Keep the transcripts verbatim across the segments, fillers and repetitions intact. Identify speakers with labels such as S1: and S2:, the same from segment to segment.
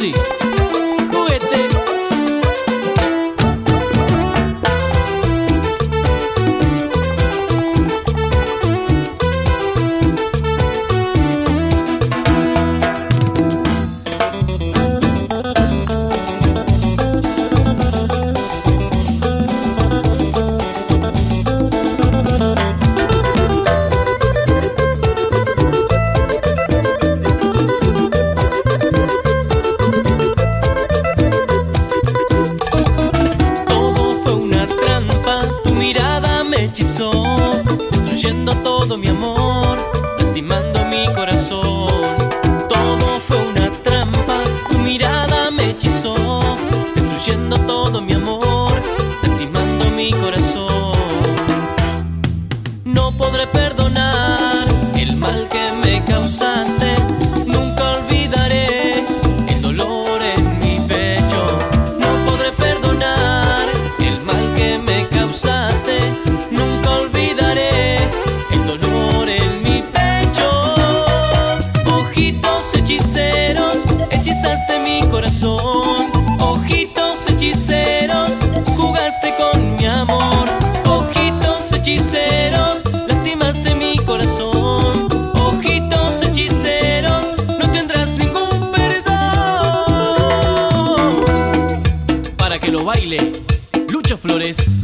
S1: Rosy, juguete.
S2: Destruyendo todo mi amor, lastimando mi corazón. Todo fue una trampa, tu mirada me hechizó, destruyendo todo mi amor, lastimando mi corazón. No podré perdonar el mal que me causaste, nunca olvidaré el dolor en mi pecho. No podré perdonar el mal que me causaste, nunca olvidaré el dolor en mi pecho. Ojitos hechiceros, hechizaste mi corazón. Ojitos hechiceros, jugaste con mi amor. Ojitos hechiceros, lastimaste mi corazón. Ojitos hechiceros, no tendrás ningún perdón.
S1: Para que lo baile Lucho Flores.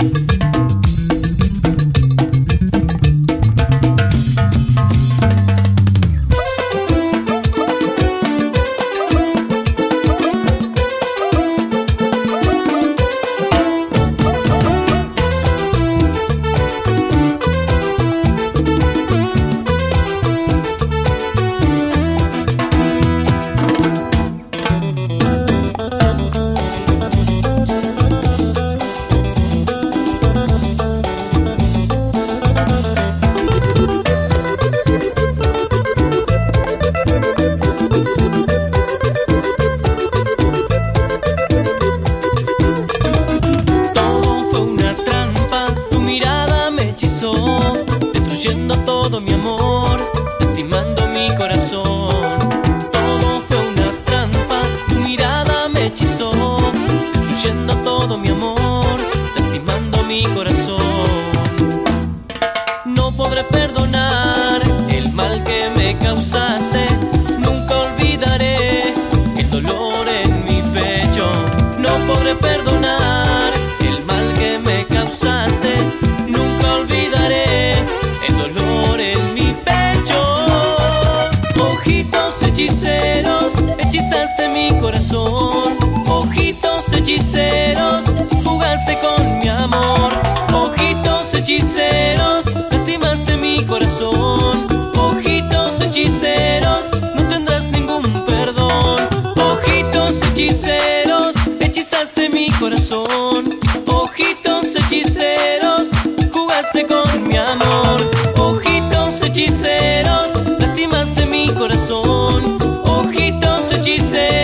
S2: Destruyendo todo mi amor, lastimando mi corazón. Todo fue una trampa, tu mirada me hechizó, destruyendo todo mi amor, lastimando mi corazón. No podré perdonar el mal que me causaste, nunca olvidaré el dolor en mi pecho. No podré perdonar el mal que me causaste, nunca olvidaré el dolor en mi pecho. Ojitos hechiceros, hechizaste mi corazón. Ojitos hechiceros, jugaste con mi amor. Ojitos hechiceros, lastimaste mi corazón. Ojitos hechiceros, no tendrás ningún perdón. Ojitos hechiceros, hechizaste mi corazón. Ojitos hechiceros, jugaste con mi amor. Ojitos hechiceros, lastimaste mi corazón. Ojitos hechiceros,